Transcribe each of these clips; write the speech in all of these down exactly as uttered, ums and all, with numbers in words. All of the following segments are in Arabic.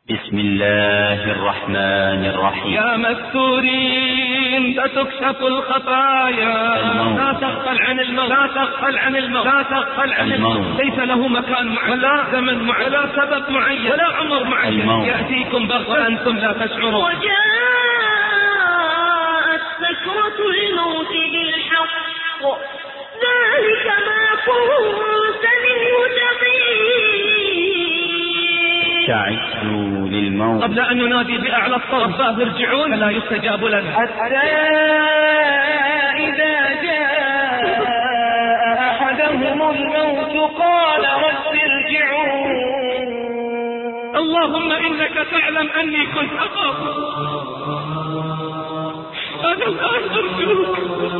بسم الله الرحمن الرحيم. يا مستورين ستكشف الخفايا، لا تغفل عن الموت، لا تغفل عن الموت، لا تغفل عن الموت. ليس له مكان معين ولا زمن معين ولا سبب معين ولا عمر معين، الموت يأتيكم بغتة وأنتم لا تشعرون. وجاءت سكرة الموت بالحق ذلك ما كنت منه تحيد. تعجلوا للموت قبل أن ينادي بأعلى الصوت رباه ارجعون فلا يستجاب لنا، حتى إذا جاء أحدهم الموت قال رب ارجعون. اللهم إنك تعلم أني كنت أخاف، أنا الآن أرجوك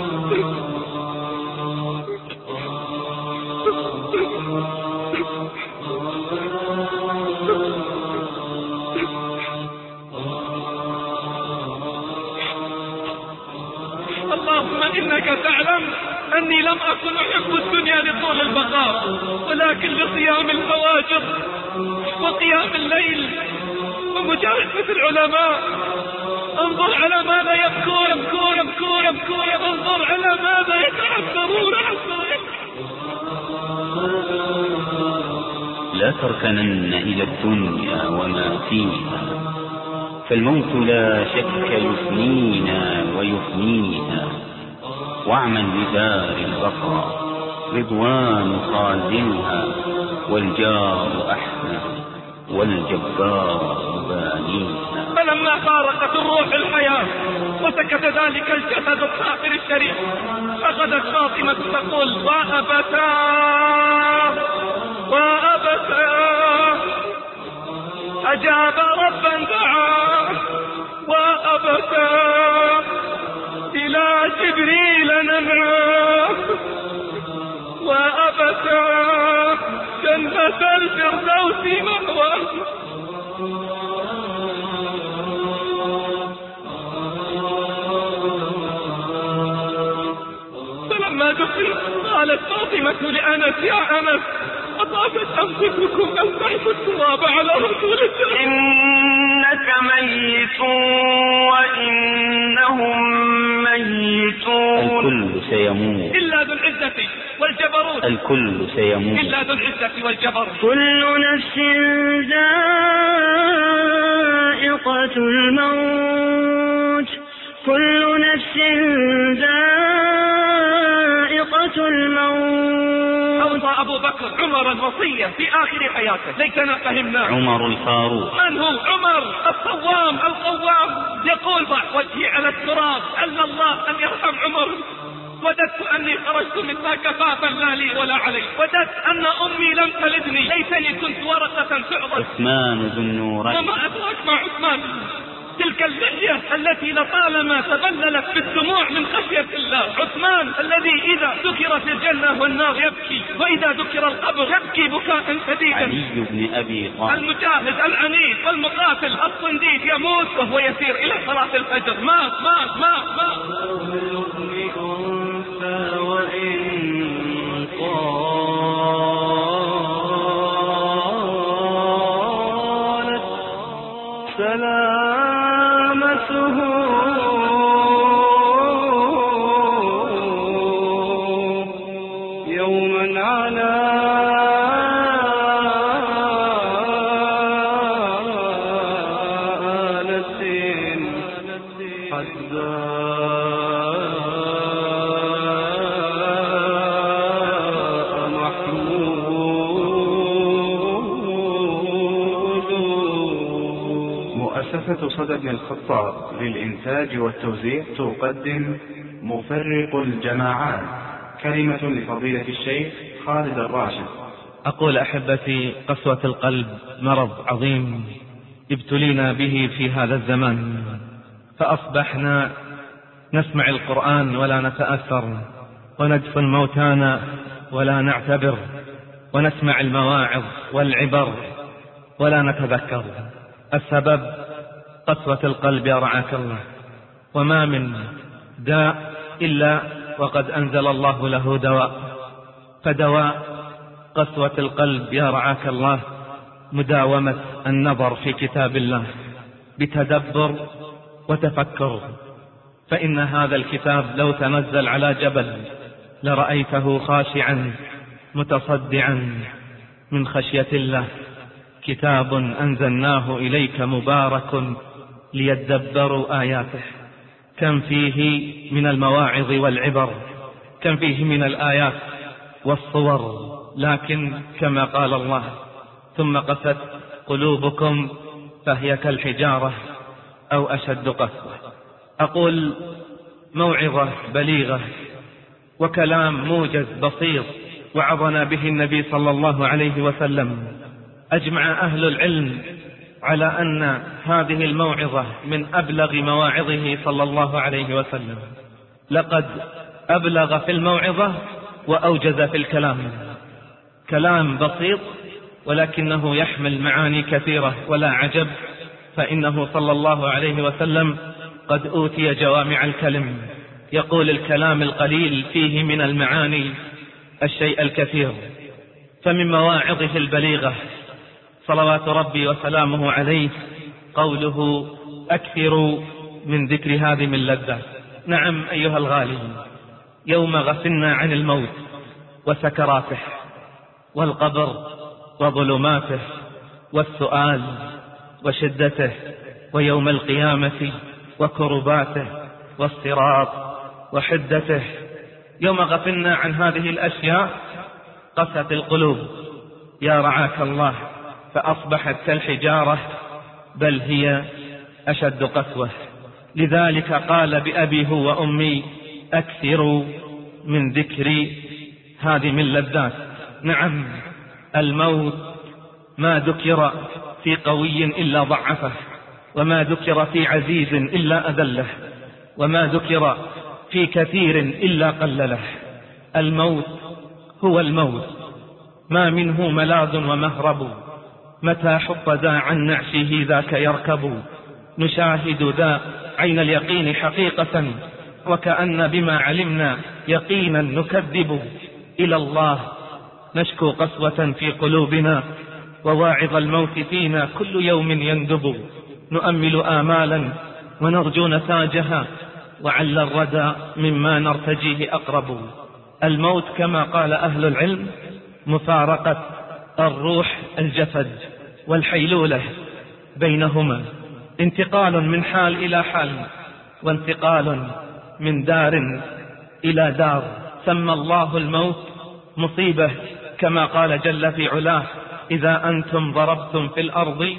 اللهم إنك تعلم أني لم أكن أحب الدنيا لطول البقاء، ولكن لصيام الفواجر وقيام الليل ومجالسة العلماء. انظر على ماذا يبكون يبكون يبكون يبكون انظر على ماذا يتعثرون. لا تركنن إلى الدنيا وما فيها، فالموت لا شك يفنينا ويفنيها. واعمل بدار البقاء رضوان خازنها، والجار أحمد والجبار مبانيها. فلما فارقت الروح الحياة وسكت ذلك الجسد الطاهر الشريف، أخذت فاطمة تقول وأبتاه وأبتاه، أجاب ربا دعاه وأبتاه، إلى جبريل نمعاه وأبتاه، جنة الفردوس مأواه. فلما دخل قالت فاطمة لأنس يا أنس أطابت أنفسكم أن تحفوا التراب على رسول الله، إنك ميت وإنهم ميتون. الكل سيموت إلا ذو العزة والجبروت، الكل سيموت إلا ذو العزة والجبروت. كل نفس ذائقة الموت، كل نفس ذائقة الموت. أوصى أبو بكر عمر الوصية في آخر حياته ليتنا فهمنا. عمر الفاروق. من هو عمر؟ الصوام القوام، يقول ضع وجهي على التراب أن الله أن يرحم عمر. وددت أني خرجت منها كفافا لا لي ولا علي، وددت أن أمي لم تلدني، ليتني كنت ورقة تعضد. عثمان ذو النورين. وما أدراك مع عثمان؟ تلك اللحية التي لطالما تبللت بالدموع من خشية الله. عثمان الذي إذا ذكر في الجنة والنار يبكي، وإذا ذكر القبر يبكي بكاء شديدا. علي بن أبي طالب. المجاهد العنيد والمقاتل الصنديد يموت وهو يسير إلى صلاة الفجر. مات مات مات مات. وإن طالت سلامته يوما على آلة حداء محمود. مؤسسة صدى بن الخطاب للإنتاج والتوزيع تقدم مفرق الجماعات، كلمة لفضيلة الشيخ خالد الراشد. أقول أحبتي، قسوة القلب مرض عظيم ابتلينا به في هذا الزمان، فأصبحنا نسمع القرآن ولا نتأثر، وندفن موتانا ولا نعتبر، ونسمع المواعظ والعبر ولا نتذكر. السبب قسوة القلب يا رعاك الله. وما من داء إلا وقد أنزل الله له دواء، فدواء قسوة القلب يا رعاك الله مداومة النظر في كتاب الله بتدبر وتفكر، فإن هذا الكتاب لو تنزل على جبل لرأيته خاشعا متصدعا من خشية الله. كتاب أنزلناه إليك مبارك ليدبروا آياته. كم فيه من المواعظ والعبر، كم فيه من الآيات والصور، لكن كما قال الله: ثم قست قلوبكم فهي كالحجارة أو أشد قسوة. أقول موعظة بليغة وكلام موجز بسيط وعظنا به النبي صلى الله عليه وسلم. أجمع أهل العلم على أن هذه الموعظة من أبلغ مواعظه صلى الله عليه وسلم. لقد أبلغ في الموعظة وأوجز في الكلام. كلام بسيط ولكنه يحمل معاني كثيرة، ولا عجب فإنه صلى الله عليه وسلم قد أوتي جوامع الكلم. يقول الكلام القليل فيه من المعاني الشيء الكثير. فمن مواعظه البليغة صلوات ربي وسلامه عليه قوله: أكثروا من ذكر هذه اللذات. نعم أيها الغالي، يوم غفلنا عن الموت وسكراته والقبر وظلماته والسؤال وشدته ويوم القيامة وكرباته والصراط وحدته، يوم غفلنا عن هذه الأشياء قست القلوب يا رعاك الله، فأصبحت كالحجارة بل هي أشد قسوة. لذلك قال بأبي هو وأمي: أكثروا من ذكر هذه من اللذات. نعم، الموت ما ذكر في قوي إلا ضعفه، وما ذكر في عزيز إلا أذله، وما ذكر في كثير إلا قلله. الموت هو الموت، ما منه ملاذ ومهرب، متى حط ذا عن نعشه ذاك يركب. نشاهد ذا عين اليقين حقيقة، وكأن بما علمنا يقينا نكذب. إلى الله نشكو قسوة في قلوبنا، وواعظ الموت فينا كل يوم يندب. نؤمل آمالا ونرجو نتاجها، وعل الردى مما نرتجيه أقرب. الموت كما قال أهل العلم مفارقة الروح الجسد والحيلولة بينهما، انتقال من حال إلى حال، وانتقال من دار إلى دار. سمى الله الموت مصيبة كما قال جل في علاه: إذا أنتم ضربتم في الأرض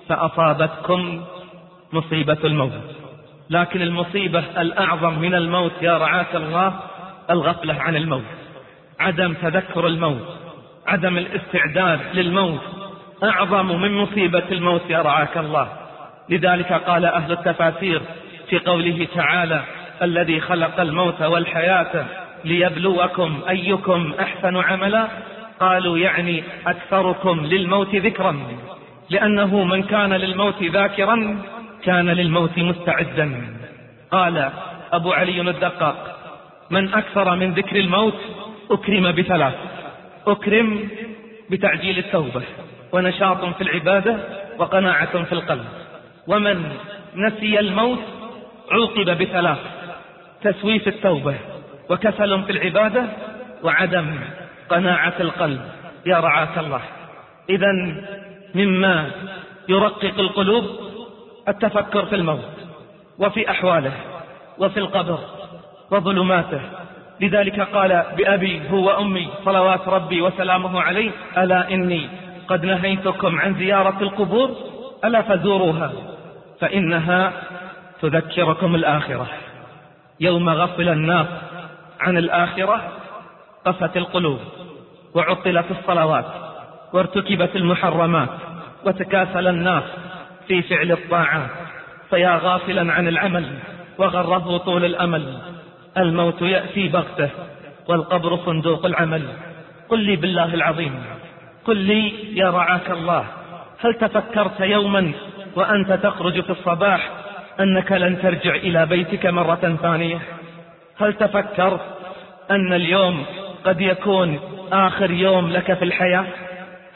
فأصابتكم مصيبة الموت. لكن المصيبة الأعظم من الموت يا رعاك الله الغفلة عن الموت، عدم تذكر الموت، عدم الاستعداد للموت أعظم من مصيبة الموت يا رعاك الله. لذلك قال أهل التفاسير في قوله تعالى: الذي خلق الموت والحياة ليبلوكم أيكم أحسن عملا، قالوا يعني أكثركم للموت ذكرا، لأنه من كان للموت ذاكرا كان للموت مستعدا. قال أبو علي الدقاق: من أكثر من ذكر الموت أكرم بثلاث: أكرم بتعجيل التوبة، ونشاط في العبادة، وقناعة في القلب. ومن نسي الموت عوقب بثلاث: تسويف التوبة، وكسل في العبادة، وعدم قناعة القلب. يا رعاك الله، إذن مما يرقق القلوب التفكر في الموت وفي أحواله وفي القبر وظلماته. لذلك قال بأبي هو وأمي صلوات ربي وسلامه عليه: ألا إني قد نهيتكم عن زيارة القبور، ألا فزوروها فإنها تذكركم الآخرة. يوم غفل الناس عن الآخرة قست القلوب، وعطلت الصلوات، وارتكبت المحرمات، وتكاسل الناس في فعل الطاعات. فيا غافلا عن العمل وغره طول الأمل، الموت يأتي بغته والقبر صندوق العمل. قل لي بالله العظيم، قل لي يا رعاك الله، هل تفكرت يوما وأنت تخرج في الصباح أنك لن ترجع إلى بيتك مرة ثانية؟ هل تفكرت أن اليوم قد يكون آخر يوم لك في الحياة؟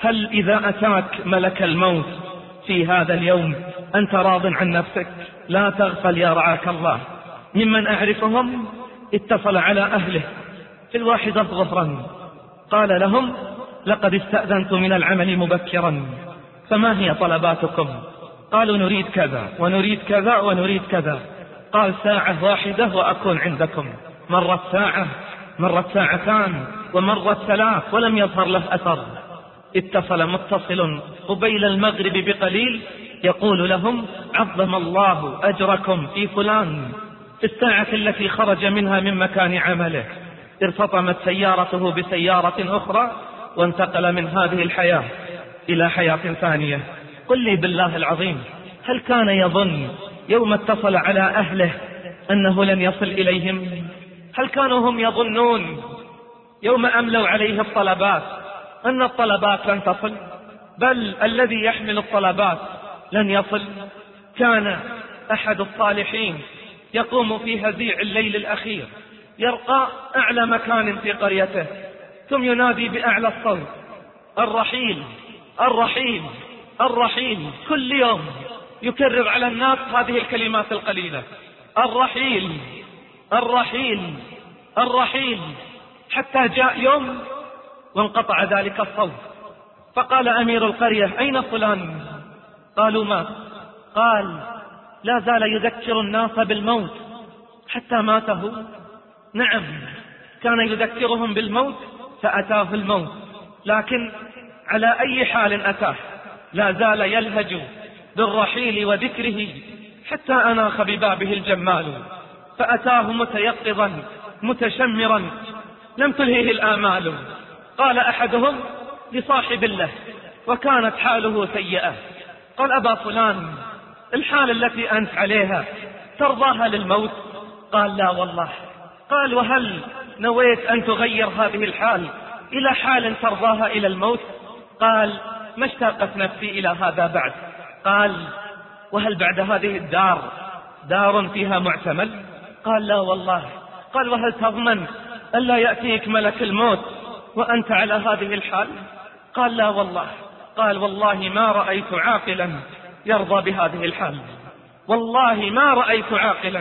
هل إذا أتاك ملك الموت في هذا اليوم أنت راض عن نفسك؟ لا تغفل يا رعاك الله. ممن أعرفهم اتصل على أهله في الواحدة ظهرا قال لهم لقد استأذنت من العمل مبكرا، فما هي طلباتكم؟ قالوا نريد كذا ونريد كذا ونريد كذا. قال ساعة واحدة وأكون عندكم. مرت ساعة، مرت ساعتان، ومرت ثلاث ولم يظهر له أثر. اتصل متصل قبيل المغرب بقليل يقول لهم عظم الله أجركم في فلان. في الساعة التي خرج منها من مكان عمله ارتطمت سيارته بسيارة أخرى وانتقل من هذه الحياة إلى حياة ثانية. قل لي بالله العظيم، هل كان يظن يوم اتصل على أهله أنه لن يصل إليهم؟ هل كانوا هم يظنون يوم أملوا عليه الطلبات أن الطلبات لن تصل؟ بل الذي يحمل الطلبات لن يصل. كان أحد الصالحين يقوم في هزيع الليل الأخير يرقى أعلى مكان في قريته ثم ينادي بأعلى الصوت الرحيل الرحيل الرحيل. كل يوم يكرر على الناس هذه الكلمات القليلة الرحيل الرحيل الرحيل، حتى جاء يوم وانقطع ذلك الصوت. فقال أمير القرية أين فلان؟ قالوا ما؟ قال لا زال يذكر الناس بالموت حتى ماته. نعم، كان يذكرهم بالموت فأتاه الموت، لكن على أي حال أتاه لا زال يلهج بالرحيل وذكره حتى أناخ ببابه الجمال، فأتاه متيقظا متشمرا لم تلهيه الآمال. قال أحدهم لصاحب له وكانت حاله سيئة، قال أبا فلان الحال التي أنت عليها ترضاها للموت؟ قال لا والله. قال وهل نويت أن تغير هذه الحال إلى حال ترضاها إلى الموت؟ قال ما اشتاقت نفسي إلى هذا بعد. قال وهل بعد هذه الدار دار فيها معتمل؟ قال لا والله. قال وهل تضمن ألا يأتيك ملك الموت وأنت على هذه الحال؟ قال لا والله. قال والله ما رأيت عاقلا يرضى بهذه الحال، والله ما رأيت عاقلا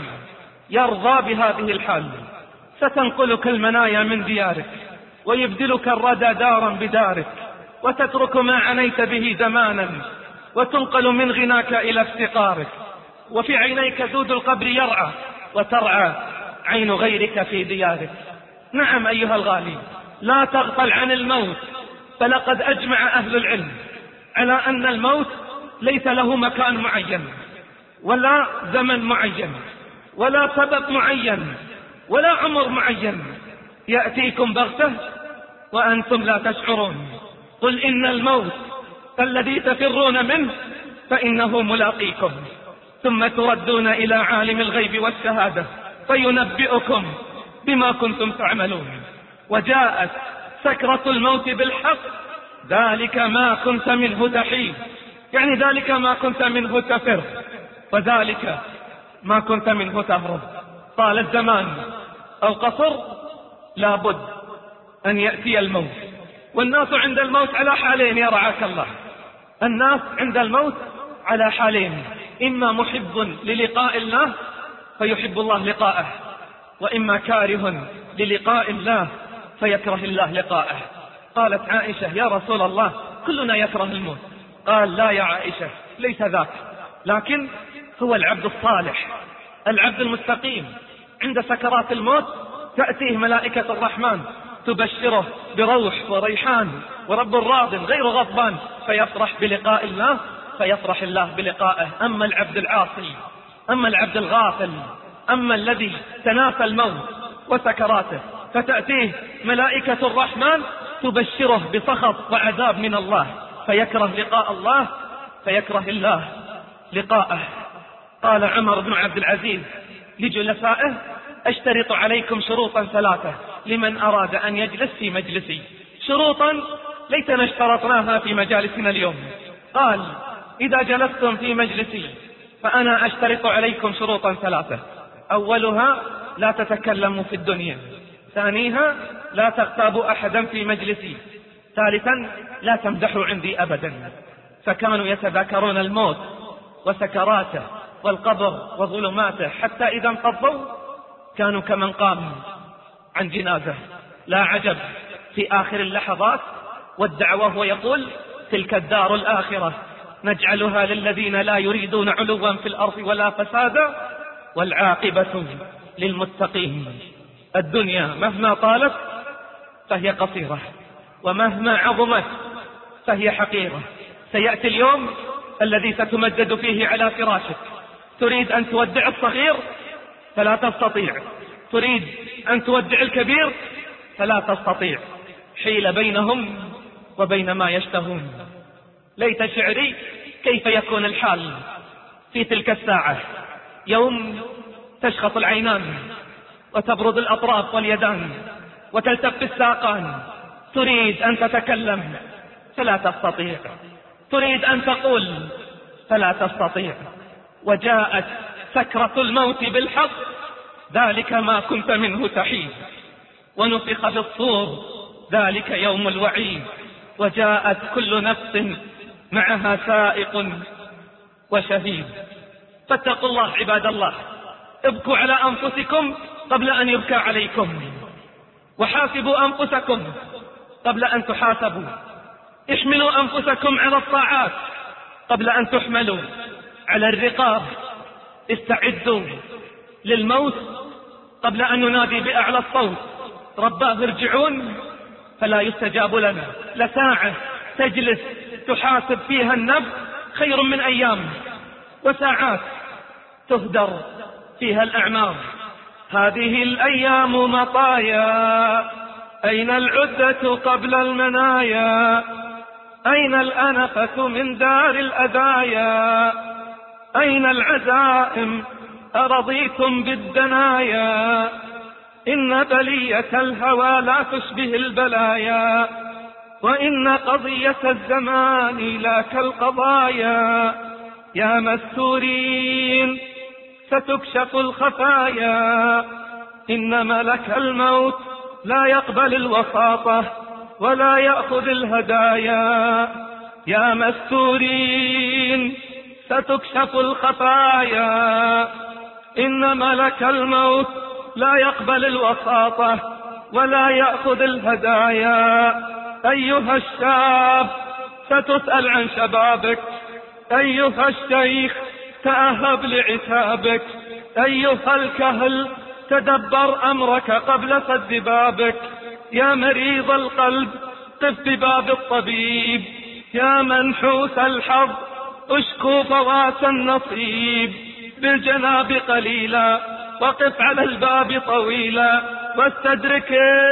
يرضى بهذه الحال. ستنقلك المنايا من ديارك ويبدلك الردى دارا بدارك، وتترك ما عنيت به زمانا وتنقل من غناك إلى افتقارك، وفي عينيك دود القبر يرعى وترعى عين غيرك في ديارك. نعم أيها الغالي، لا تغفل عن الموت، فلقد أجمع أهل العلم على أن الموت ليس له مكان معين ولا زمن معين ولا سبب معين ولا عمر معين، يأتيكم بغتة وأنتم لا تشعرون. قل إن الموت الذي تفرون منه فإنه ملاقيكم، ثم تردون إلى عالم الغيب والشهادة فينبئكم بما كنتم تعملون. وجاءت سكرة الموت بالحق، ذلك ما كنت منه تحيد، يعني ذلك ما كنت منه تفر، وذلك ما كنت منه تهرب. طال الزمان أو قصر لابد أن يأتي الموت. والناس عند الموت على حالين يا رعاك الله، الناس عند الموت على حالين، إما محب للقاء الله فيحب الله لقاءه، وإما كاره للقاء الله فيكره الله لقاءه. قالت عائشة يا رسول الله كلنا يكره الموت. قال لا يا عائشة ليس ذاك، لكن هو العبد الصالح العبد المستقيم عند سكرات الموت تأتيه ملائكة الرحمن تبشره بروح وريحان ورب راض غير غضبان، فيفرح بلقاء الله فيفرح الله بلقائه. أما العبد العاصي، أما العبد الغافل، أما الذي تناسى الموت وسكراته فتأتيه ملائكة الرحمن تبشره بسخط وعذاب من الله، فيكره لقاء الله فيكره الله لقاءه. قال عمر بن عبد العزيز لجلسائه اشترط عليكم شروطا ثلاثة لمن أراد أن يجلس في مجلسي، شروطا ليتنا اشترطناها في مجالسنا اليوم. قال إذا جلستم في مجلسي فأنا أشترط عليكم شروطا ثلاثة، أولها لا تتكلموا في الدنيا، ثانيها لا تغتابوا أحدا في مجلسي، ثالثا لا تمزحوا عندي أبدا، فكانوا يتذاكرون الموت وسكراته والقبر وظلماته، حتى إذا انقضوا كانوا كمن قام عن جنازة. لا عجب في آخر اللحظات ودع وهو يقول: تلك الدار الآخرة نجعلها للذين لا يريدون علوا في الأرض ولا فسادا والعاقبة للمتقين. الدنيا مهما طالت فهي قصيرة، ومهما عظمت فهي حقيرة. سيأتي اليوم الذي ستمدد فيه على فراشك، تريد أن تودع الصغير فلا تستطيع، تريد أن تودع الكبير فلا تستطيع، حيل بينهم وبين ما يشتهون. ليت شعري كيف يكون الحال في تلك الساعة، يوم تشخص العينان وتبرد الأطراف واليدان وتلتف الساقان، تريد أن تتكلم فلا تستطيع، تريد أن تقول فلا تستطيع. وجاءت سكرة الموت بالحق، ذلك ما كنت منه تحيد، ونفخ في الصور، ذلك يوم الوعيد، وجاءت كل نفس معها سائق وشهيد. فاتقوا الله عباد الله، ابكوا على أنفسكم قبل أن يبكى عليكم، وحاسبوا أنفسكم قبل أن تحاسبوا، احملوا أنفسكم على الطاعات قبل أن تحملوا على الرقاب، استعدوا للموت قبل أن ننادي بأعلى الصوت: رباه ارجعون، فلا يستجاب لنا. لساعة تجلس تحاسب فيها النفس خير من أيام، وساعات تهدر فيها الأعمار. هذه الأيام مطايا، أين العدة قبل المنايا؟ أين الأنفة من دار الأذايا؟ أين العزائم أرضيتم بالدنايا؟ إن بلية الهوى لا تشبه البلايا، وإن قضية الزمان لا كالقضايا. يا مستورين ستكشف الخفايا، إن ملك الموت لا يقبل الوساطة ولا يأخذ الهدايا. يا مستورين ستكشف الخفايا، إن ملك الموت لا يقبل الوساطة ولا يأخذ الهدايا. أيها الشاب ستسأل عن شبابك، أيها الشيخ تأهب لعتابك، أيها الكهل تدبر أمرك قبل سد بابك. يا مريض القلب قف بباب الطبيب، يا منحوس الحظ اشكو فوات النصيب. بالجناب قليلا وقف على الباب طويلا، واستدرك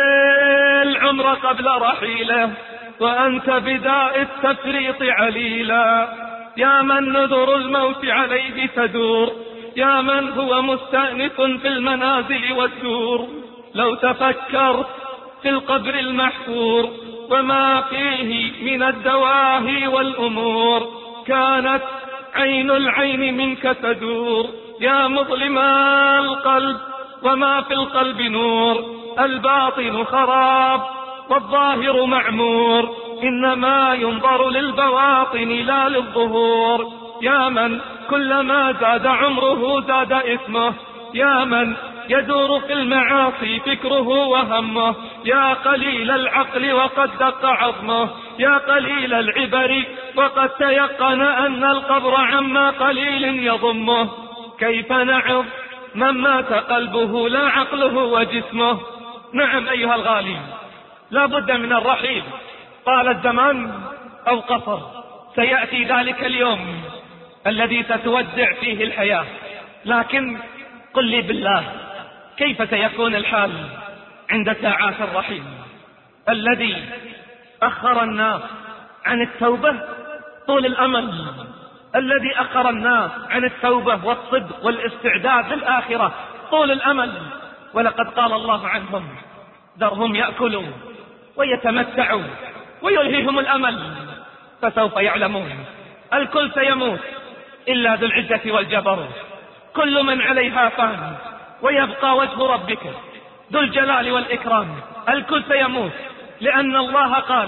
العمر قبل رحيله، وأنت بداء التفريط عليلا. يا من نذر الموت عليه تدور، يا من هو مستأنف في المنازل والدور. لو تفكرت في القبر المحفور وما فيه من الدواهي والأمور، كانت عين العين منك تدور. يا مظلم القلب وما في القلب نور، الباطن خراب والظاهر معمور، إنما ينظر للبواطن لا للظهور. يا من كلما زاد عمره زاد اسمه، يا من يدور في المعاصي فكره وهمه. يا قليل العقل وقد دق عظمه، يا قليل العبر وقد تيقن أن القبر عما قليل يضمه. كيف نعظ من مات قلبه لا عقله وجسمه؟ نعم أيها الغالي، لا بد من الرحيل، طال الزمان أو قصر، سيأتي ذلك اليوم الذي ستودع فيه الحياة. لكن قل لي بالله، كيف سيكون الحال عند ساعات الرحيل؟ الذي أخر الناس عن التوبة طول الأمل، الذي أخر الناس عن التوبة والصدق والاستعداد للآخرة طول الأمل. ولقد قال الله عنهم: ذرهم يأكلوا ويتمتعوا ويلهيهم الأمل فسوف يعلمون. الكل سيموت إلا ذو العزة والجبروت، كل من عليها فان، ويبقى وجه ربك ذو الجلال والإكرام. الكل سيموت، لأن الله قال: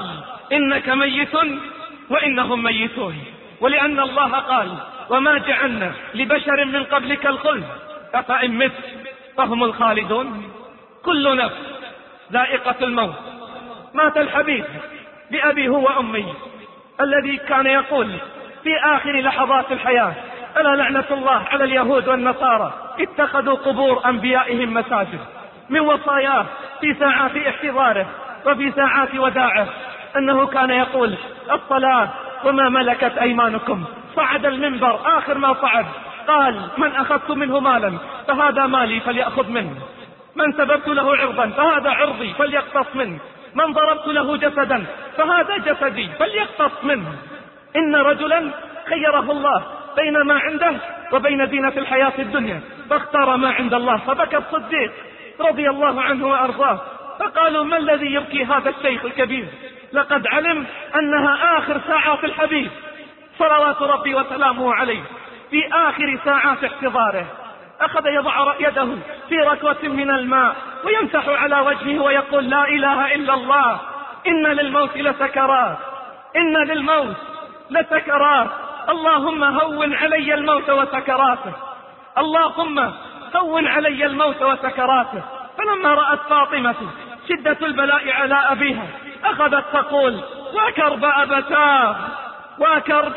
إنك ميت وإنهم ميتون. ولأن الله قال وما جعلنا لبشر من قبلك الخلد أفإن مت فهم الخالدون. كل نفس ذائقة الموت. مات الحبيب بأبي هو وأمي الذي كان يقول في آخر لحظات الحياة ألا لعنة الله على اليهود والنصارى اتخذوا قبور أنبيائهم مساجد. من وصاياه في ساعات احتضاره وفي ساعات وداعه أنه كان يقول الصلاة وما ملكت أيمانكم. صعد المنبر آخر ما صعد قال من أخذت منه مالا فهذا مالي فليأخذ منه، من سببت له عرضا فهذا عرضي فليقتص منه، من ضربت له جسدا فهذا جسدي فليقتص منه. إن رجلا خيره الله بين ما عنده وبين زينة الحياة الدنيا فاختار ما عند الله، فبكى الصديق رضي الله عنه وأرضاه فقالوا ما الذي يبكي هذا الشيخ الكبير؟ لقد علم أنها آخر ساعات الحبيب صلوات ربي وسلامه عليه. في آخر ساعات احتضاره أخذ يضع يده في ركوة من الماء ويمسح على وجهه ويقول لا إله إلا الله إن للموت لسكرات، إن للموت لسكرات، اللهم هون علي الموت وسكراته، اللهم هون علي الموت وسكراته. فلما رأت فاطمة شدة البلاء على أبيها أخذت تقول وكرب أبتاه وكرب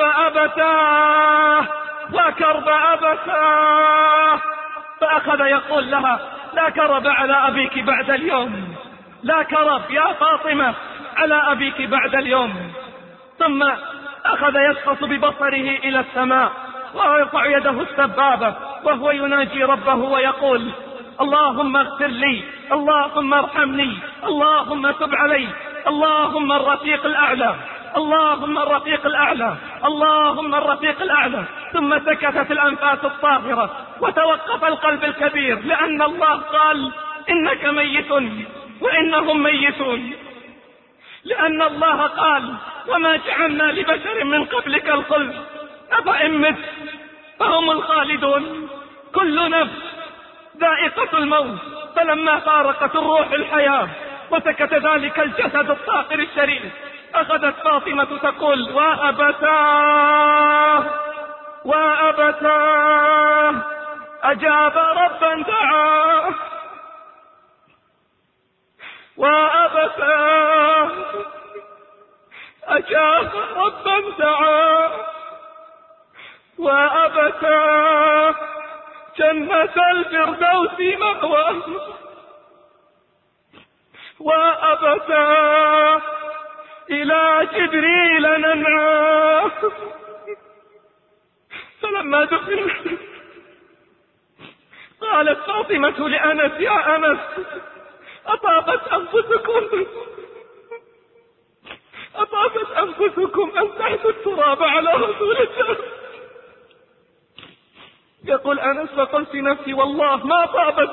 أبتاه وكرب أبتاه. فأخذ يقول لها لا كرب على أبيك بعد اليوم، لا كرب يا فاطمة على أبيك بعد اليوم. ثم أخذ يشخص ببصره إلى السماء ويرفع يده السبابة وهو يناجي ربه ويقول اللهم اغفر لي، اللهم ارحمني، اللهم تب علي، اللهم الرفيق الأعلى، اللهم الرفيق الأعلى، اللهم الرفيق الأعلى. ثم سكتت الأنفاس الطاهرة وتوقف القلب الكبير لأن الله قال إنك ميت وإنهم ميتون. لأن الله قال وما جعلنا لبشر من قبلك الخلد أفإن مت فهم الخالدون. كل نفس ذائقة الموت. فلما فارقت الروح الحياة وسكت ذلك الجسد الطاهر الشريف أخذت فاطمة تقول وأبتاه وأبتاه أجاب ربا دعاه وأبتاه أجاب ربا دعاه وأبتاه جنة الفردوس مأواه وأبتاه إلى جبريل ننعاه. فلما دخل قالت فاطمة لأنس يا أنس أطابت أنفسكم أطابت أنفسكم أن تحثوا التراب على رسول الله. يقول أنس فقلت نفسي والله ما طابت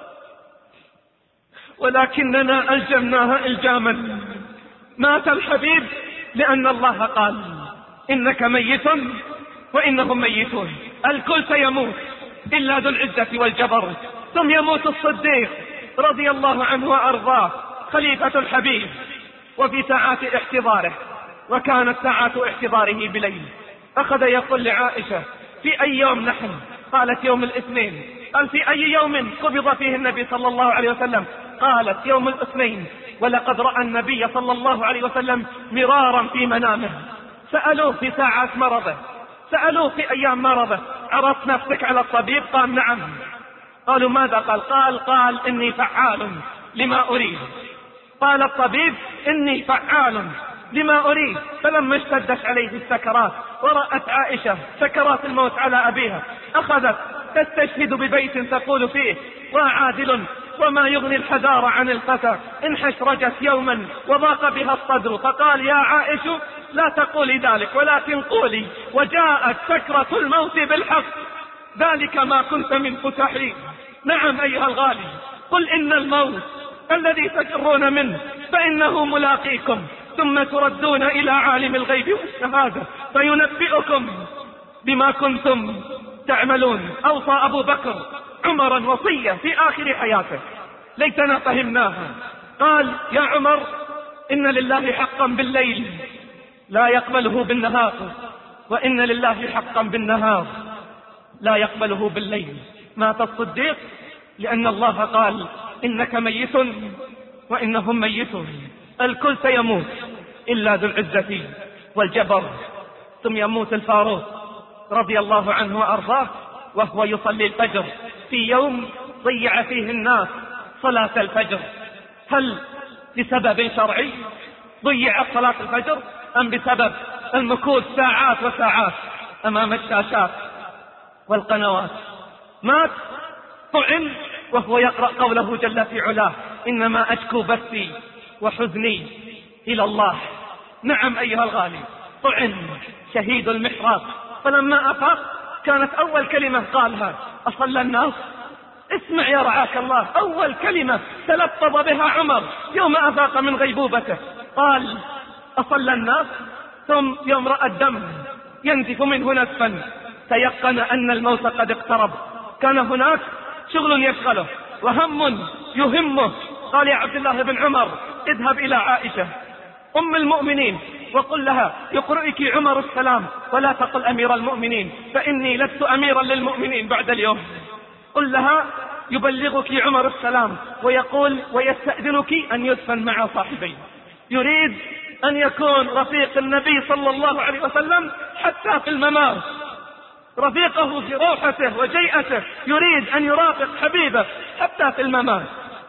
ولكننا ألجمناها إلجاما. مات الحبيب لأن الله قال إنك ميت وإنهم ميتون. الكل سيموت إلا ذو العزة والجبر. ثم يموت الصديق رضي الله عنه وأرضاه خليفة الحبيب وفي ساعات احتضاره، وكانت ساعات احتضاره بليل. أخذ يقول لعائشة في أي يوم نحن؟ قالت يوم الاثنين. قال في أي يوم قبض فيه النبي صلى الله عليه وسلم؟ قالت يوم الاثنين. ولقد رأى النبي صلى الله عليه وسلم مرارا في منامه. سألوه في ساعات مرضه، سألوه في أيام مرضه عرضت نفسك على الطبيب؟ قال نعم. قالوا ماذا قال؟ قال قال إني فعال لما أريد. قال الطبيب إني فعال لما أريد. فلما اشتدت عليه السكرات ورأت عائشة سكرات الموت على أبيها أخذت تستشهد ببيت تقول فيه وعادل وما يغني الحذار عن الفتى إن حشرجت يوما وضاق بها الصدر. فقال يا عائشة لا تقولي ذلك ولكن قولي وجاءت سكرة الموت بالحق ذلك ما كنت من فتحي. نعم أيها الغالي، قل إن الموت الذي تفرون منه فإنه ملاقيكم ثم تردون إلى عالم الغيب والشهادة فينبئكم بما كنتم تعملون. أوصى أبو بكر عمرا وصية في آخر حياته ليتنا فهمناها. قال يا عمر إن لله حقا بالليل لا يقبله بالنهار، وإن لله حقا بالنهار لا يقبله بالليل. مات الصديق لأن الله قال إنك ميت وإنهم ميتون. الكل سيموت إلا ذو العزة والجبر. ثم يموت الفاروق رضي الله عنه وأرضاه وهو يصلي الفجر في يوم ضيع فيه الناس صلاة الفجر. هل بسبب شرعي ضيعت صلاة الفجر أم بسبب المكوث ساعات وساعات أمام الشاشات والقنوات؟ مات طعن وهو يقرأ قوله جل في علاه إنما أشكو بثي وحزني إلى الله. نعم أيها الغالي، طعن شهيد المحراق. فلما أفاق كانت أول كلمة قالها أصلى الناس. اسمع يا رعاك الله، أول كلمة تلفظ بها عمر يوم أفاق من غيبوبته قال أصلى الناس. ثم يوم رأى الدم ينزف منه نزفا تيقن أن الموت قد اقترب. كان هناك شغل يشغله وهم يهمه. قال يا عبد الله بن عمر اذهب إلى عائشة أم المؤمنين وقل لها يقرئك عمر السلام ولا تقل أمير المؤمنين فإني لست أميرا للمؤمنين بعد اليوم. قل لها يبلغك عمر السلام ويقول ويستأذنك أن يدفن مع صاحبي. يريد أن يكون رفيق النبي صلى الله عليه وسلم حتى في الممات، رفيقه في روحته وجيئته، يريد أن يرافق حبيبه حتى في الممات.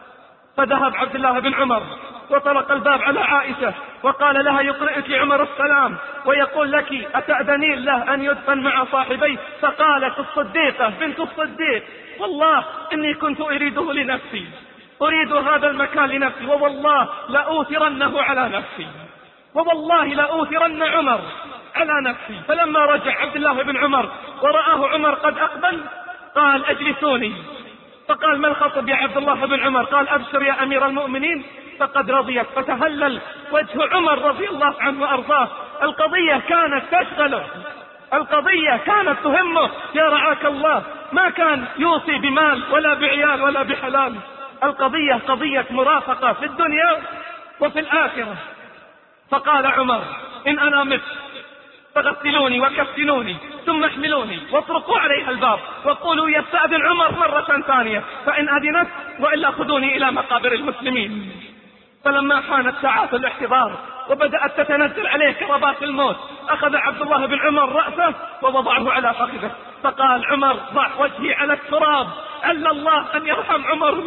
فذهب عبد الله بن عمر وطرق الباب على عائشة وقال لها يقرئك عمر السلام ويقول لك أتأذنين له أن يدفن مع صاحبي؟ فقالت الصديقة بنت الصديق والله إني كنت أريده لنفسي، أريد هذا المكان لنفسي، ووالله لأوثرنه على نفسي، ووالله لأوثرن عمر على نفسي. فلما رجع عبد الله بن عمر ورآه عمر قد أقبل قال أجلسوني. فقال ما الخطب يا عبد الله بن عمر؟ قال أبشر يا أمير المؤمنين فقد رضيت. فتهلل وجه عمر رضي الله عنه وأرضاه. القضية كانت تشغله، القضية كانت تهمه يا رعاك الله. ما كان يوصي بمال ولا بعيال ولا بحلال. القضية قضية مرافقة في الدنيا وفي الآخرة. فقال عمر إن أنا مت فغسلوني وكفنوني ثم احملوني واطرقوا عليها الباب وقولوا يستأذن عمر مرة ثانية فإن أذنت وإلا خذوني إلى مقابر المسلمين. فلما حانت ساعات الاحتضار وبدأت تتنزل عليه كربات الموت أخذ عبد الله بن عمر رأسه ووضعه على فخذه. فقال عمر ضع وجهي على التراب عل الله أن يرحم عمر،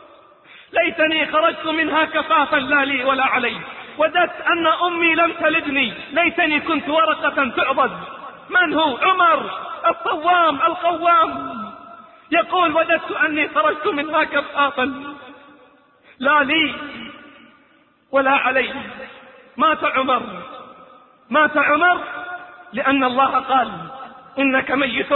ليتني خرجت منها كفافا لا لي ولا علي، وددت أن أمي لم تلدني، ليتني كنت ورقة تعضد. من هو؟ عمر الصوام القوام يقول وددت أني خرجت منها كفافا لا لي ولا علي. مات عمر، مات عمر لأن الله قال إنك ميت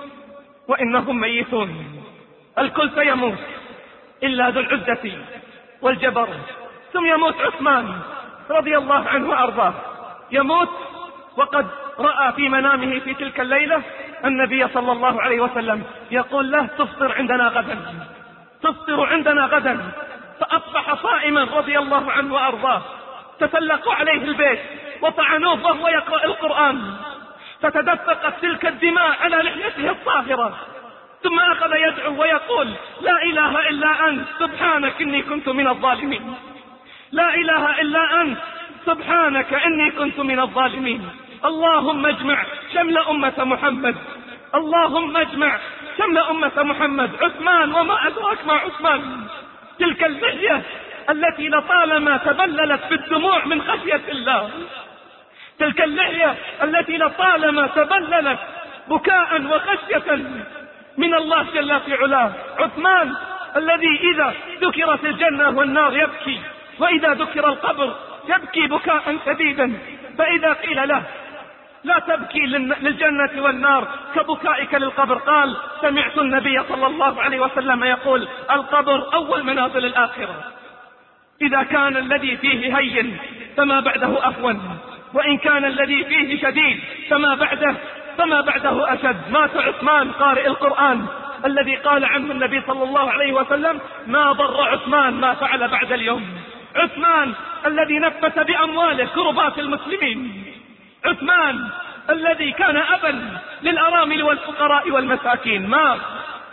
وإنهم ميتون. الكل سيموت إلا ذو العزة والجبر. ثم يموت عثمان رضي الله عنه وأرضاه، يموت وقد رأى في منامه في تلك الليلة النبي صلى الله عليه وسلم يقول له تفطر عندنا غدا، تفطر عندنا غدا. فأصبح صائما رضي الله عنه وأرضاه. تسلقوا عليه البيت وطعنوه وهو يقرأ القرآن، فتدفقت تلك الدماء على لحيته الطاهرة. ثم أخذ يدعو ويقول لا إله إلا أنت سبحانك إني كنت من الظالمين، لا إله إلا أنت سبحانك إني كنت من الظالمين. اللهم اجمع شمل أمة محمد، اللهم اجمع شمل أمة محمد. عثمان وما أدراك ما عثمان، تلك اللحية التي لطالما تبللت بالدموع من خشية الله، تلك اللحية التي لطالما تبللت بكاء وخشية من الله جل في علاه. عثمان الذي إذا ذكرت الجنة والنار يبكي، وإذا ذكر القبر يبكي بكاء شديدا. فإذا قيل له لا تبكي للجنة والنار كبكائك للقبر قال سمعت النبي صلى الله عليه وسلم يقول القبر أول منازل الآخرة. إذا كان الذي فيه هين فما بعده أهون، وإن كان الذي فيه شديد فما بعده فما بعده أشد. مات عثمان قارئ القرآن الذي قال عنه النبي صلى الله عليه وسلم ما ضر عثمان ما فعل بعد اليوم. عثمان الذي نفس بأمواله كربات المسلمين، عثمان الذي كان أبا للأرامل والفقراء والمساكين، مات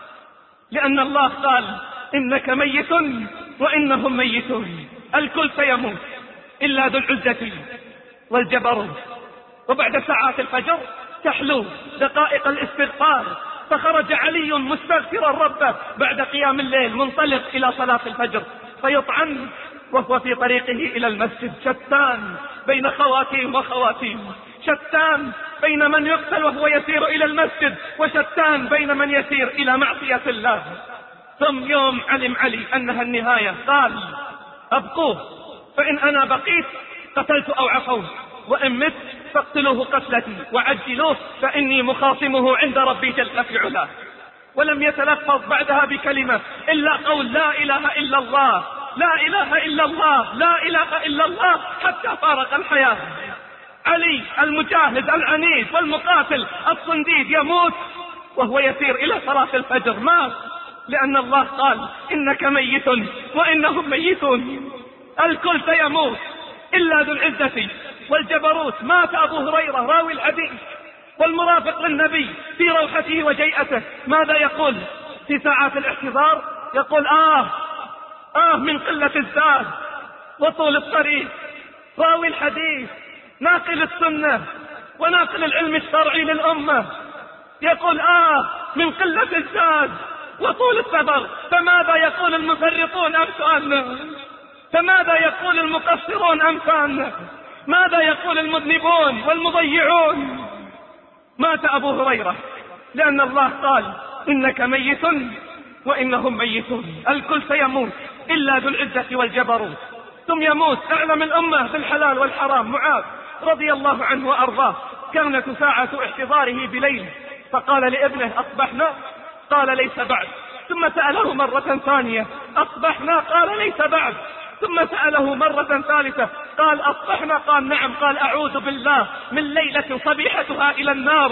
لأن الله قال إنك ميت وإنهم ميتون. الكل سيموت إلا ذو العزة والجبروت. وبعد ساعات الفجر تحلو دقائق الاستغفار، فخرج علي مستغفرا ربه بعد قيام الليل منطلق إلى صلاة الفجر، فيطعن وهو في طريقه إلى المسجد. شتان بين خواتيم وخواتيم، شتان بين من يقتل وهو يسير إلى المسجد، وشتان بين من يسير إلى معصية الله. ثم يوم علم علي أنها النهاية قال أبقوه، فإن أنا بقيت قتلت أو عفوت، وإن مت فاقتلوه قتلتي وعجلوه، فإني مخاصمه عند ربي جل في علاه. ولم يتلفظ بعدها بكلمة إلا قول لا إله إلا الله، لا إله إلا الله، لا إله إلا الله، حتى فارق الحياة. علي المجاهد العنيد والمقاتل الصنديد يموت وهو يسير إلى صلاة الفجر، مات لأن الله قال إنك ميت وإنهم ميتون. الكل سيموت إلا ذو العزة والجبروت. مات أبو هريرة راوي الحديث والمرافق للنبي في روحته وجيئته، ماذا يقول في ساعات الاحتضار؟ يقول آه آه من قلة الزاد وطول الطريق. راوي الحديث ناقل السنة وناقل العلم الشرعي للأمة يقول آه من قلة الزاد وطول السفر. فماذا يقول المفرطون أمثالنا؟ فماذا يقول المقصرون أمثالنا؟ ماذا يقول المذنبون والمضيعون؟ مات أبو هريرة لأن الله قال إنك ميت وإنهم ميتون. الكل سيموت إلا ذو العزة والجبروت. ثم يموت أعلم الأمة بالحلال والحرام معاذ رضي الله عنه وأرضاه. كانت ساعة احتضاره بليل، فقال لابنه أصبحنا؟ قال ليس بعد. ثم سأله مرة ثانية أصبحنا؟ قال ليس بعد. ثم سأله مرة ثالثة قال أصبحنا؟ قال نعم. قال أعوذ بالله من ليلة صبيحتها إلى النار،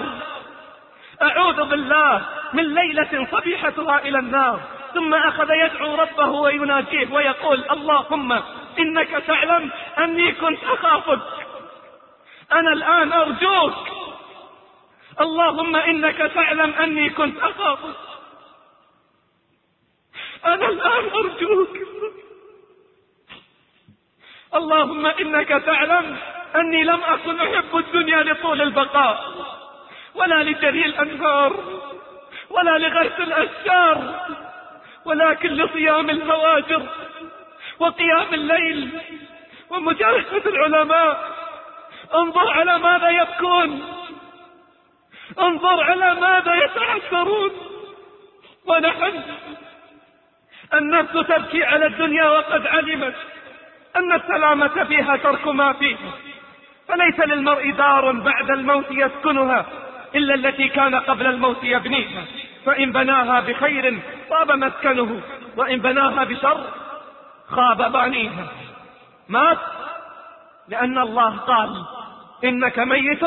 أعوذ بالله من ليلة صبيحتها إلى النار. ثم أخذ يدعو ربه ويناجيه ويقول اللهم إنك تعلم أني كنت أخافك، أنا الآن أرجوك، اللهم إنك تعلم أني كنت أخافك، أنا الآن أرجوك، اللهم إنك تعلم أني لم أكن أحب الدنيا لطول البقاء ولا لجري الأنهار ولا لغرس الأشجار، ولكن لصيام الهواجر وقيام الليل ومجالسة العلماء. انظر على ماذا يبكون، انظر على ماذا يتعثرون. ونحن النفس تبكي على الدنيا وقد علمت أن السلامة فيها ترك ما فيها، فليس للمرء دار بعد الموت يسكنها إلا التي كان قبل الموت يبنيها، فإن بناها بخير طاب مسكنه وإن بناها بشر خاب بانيها. مات لأن الله قال إنك ميت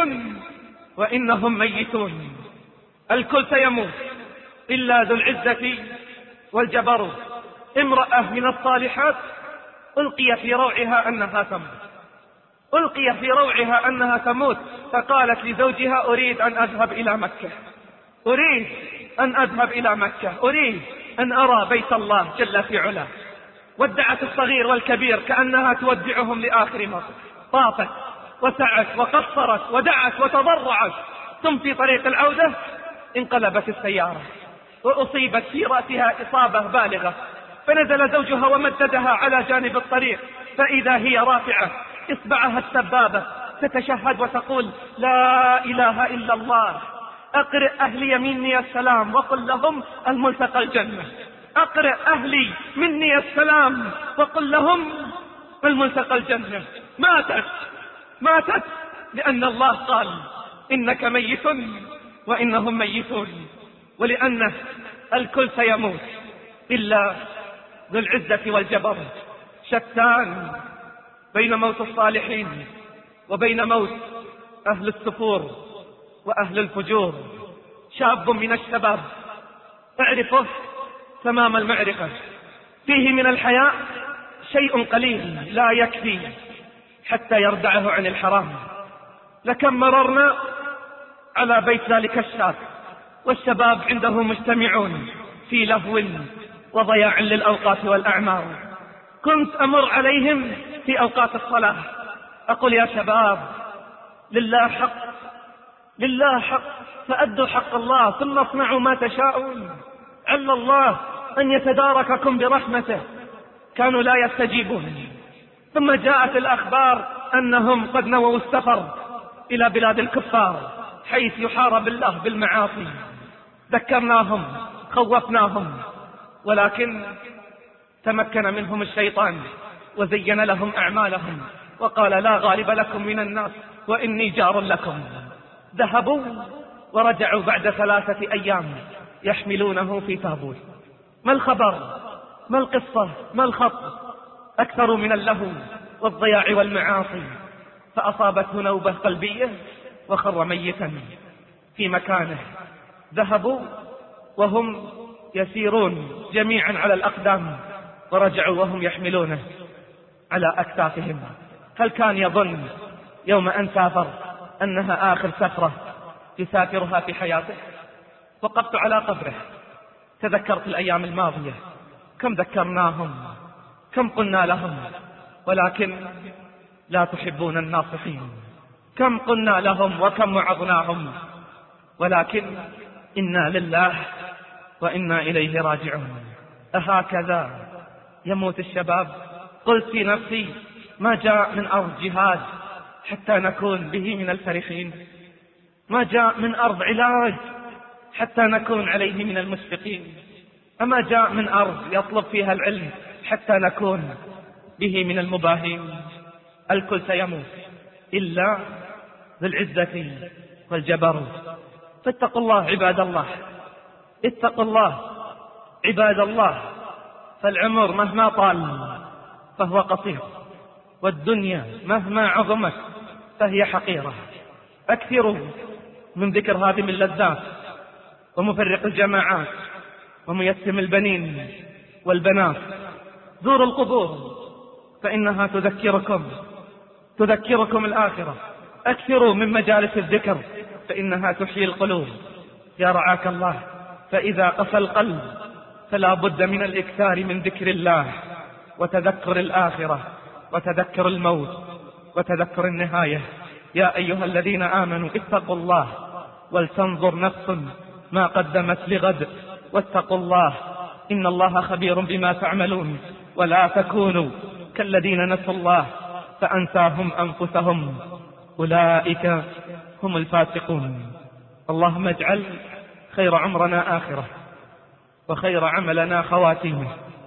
وإنهم ميتون. الكل سيموت إلا ذو العزة والجبروت. امرأة من الصالحات ألقي في روعها أنها تموت، ألقي في روعها أنها تموت، فقالت لزوجها أريد أن أذهب إلى مكة، أريد أن أذهب إلى مكة، أريد أن أرى بيت الله جل في علاه. ودعت الصغير والكبير كأنها تودعهم لآخر مرة، طافت وسعت وقصرت ودعت وتضرعت. ثم في طريق العودة انقلبت السيارة وأصيبت في رأسها إصابة بالغة، فنزل زوجها ومددها على جانب الطريق، فإذا هي رافعة إصبعها السبابة تتشهد وتقول لا إله إلا الله، أقرئ أهلي مني السلام وقل لهم الملتقى الجنة، أقرئ أهلي مني السلام وقل لهم الملتقى الجنة. ماتت ماتت لأن الله قال إنك ميت وإنهم ميتون، ولأنه الكل سيموت إلا ذو العزة والجبروت. شتان بين موت الصالحين وبين موت أهل السفور وأهل الفجور. شاب من الشباب اعرفه تمام المعرفة، فيه من الحياء شيء قليل لا يكفي حتى يردعه عن الحرام. لكم مررنا على بيت ذلك الشاب والشباب عنده مجتمعون في لهو وضياع للأوقات والأعمار. كنت أمر عليهم في أوقات الصلاة أقول يا شباب لله حق، لله حق، فأدوا حق الله ثم اصنعوا ما تشاءون، عل الله أن يتدارككم برحمته. كانوا لا يستجيبون. ثم جاءت الأخبار أنهم قد نووا السفر إلى بلاد الكفار حيث يحارب الله بالمعاصي. ذكرناهم خوفناهم، ولكن تمكن منهم الشيطان وزين لهم أعمالهم وقال لا غالب لكم من الناس وإني جار لكم. ذهبوا ورجعوا بعد ثلاثة أيام يحملونه في تابوت. ما الخبر؟ ما القصة؟ ما الخط؟ أكثر من اللهو والضياع والمعاصي، فأصابته نوبة قلبية وخر ميتا في مكانه. ذهبوا وهم يسيرون جميعا على الأقدام ورجعوا وهم يحملونه على أكتافهم. هل كان يظن يوم أن سافر أنها آخر سفرة يسافرها في حياته؟ وقفت على قبره تذكرت الأيام الماضية، كم ذكرناهم، كم قلنا لهم، ولكن لا تحبون الناصحين. كم قلنا لهم وكم وعظناهم، ولكن إنا لله وإنا إليه راجعون. أهكذا يموت الشباب؟ قلت في نفسي ما جاء من أرض جهاد حتى نكون به من الفرحين، ما جاء من أرض علاج حتى نكون عليه من المشفقين، أما جاء من أرض يطلب فيها العلم حتى نكون به من المباهين. الكل سيموت إلا بالعزة والجبروت. فاتقوا الله عباد الله، اتقوا الله عباد الله، فالعمر مهما طال فهو قصير، والدنيا مهما عظمت فهي حقيرة. أكثروا من ذكر هذه اللذات ومفرق الجماعات وميسم البنين والبنات. زوروا القبور فإنها تذكركم تذكركم الآخرة. أكثروا من مجالس الذكر فإنها تحيي القلوب. يا رعاك الله، فإذا قسى القلب فلا بد من الإكثار من ذكر الله وتذكر الآخرة وتذكر الموت وتذكر النهاية. يا أيها الذين آمنوا اتقوا الله ولتنظر نفس ما قدمت لغد واتقوا الله إن الله خبير بما تعملون. ولا تكونوا كالذين نسوا الله فأنساهم أنفسهم أولئك هم الفاسقون. اللهم اجعل خير عمرنا آخرة، وخير عملنا خواتيمه،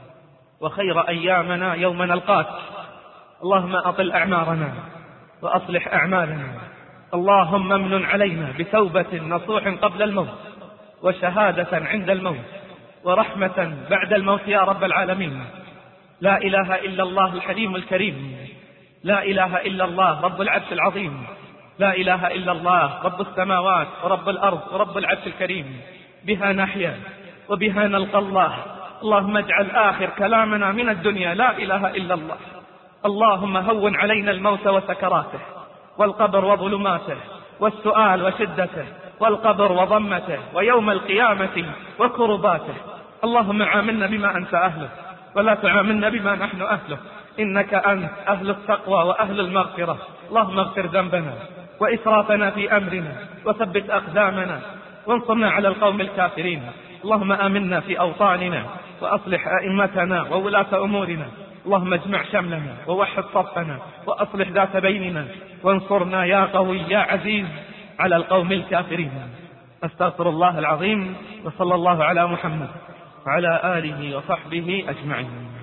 وخير أيامنا يوم نلقاك. اللهم أطل أعمارنا وأصلح أعمالنا. اللهم امن علينا بتوبة نصوح قبل الموت، وشهادة عند الموت، ورحمة بعد الموت يا رب العالمين. لا إله إلا الله الحليم الكريم، لا إله إلا الله رب العرش العظيم، لا إله إلا الله رب السماوات ورب الأرض ورب العرش الكريم. بها نحيا وبها نلقى الله. اللهم اجعل آخر كلامنا من الدنيا لا إله إلا الله. اللهم هون علينا الموت وسكراته، والقبر وظلماته، والسؤال وشدته، والقبر وضمته، ويوم القيامة وكرباته. اللهم عاملنا بما أنت أهله ولا تعاملنا بما نحن أهله، إنك أنت أهل التقوى وأهل المغفرة. اللهم اغفر ذنبنا وإسرافنا في أمرنا وثبت أقدامنا وانصرنا على القوم الكافرين. اللهم آمنا في أوطاننا وأصلح أئمتنا وولاة أمورنا. اللهم اجمع شملنا ووحد صفنا وأصلح ذات بيننا، وانصرنا يا قوي يا عزيز على القوم الكافرين. أستغفر الله العظيم، وصلى الله على محمد وعلى آله وصحبه أجمعين.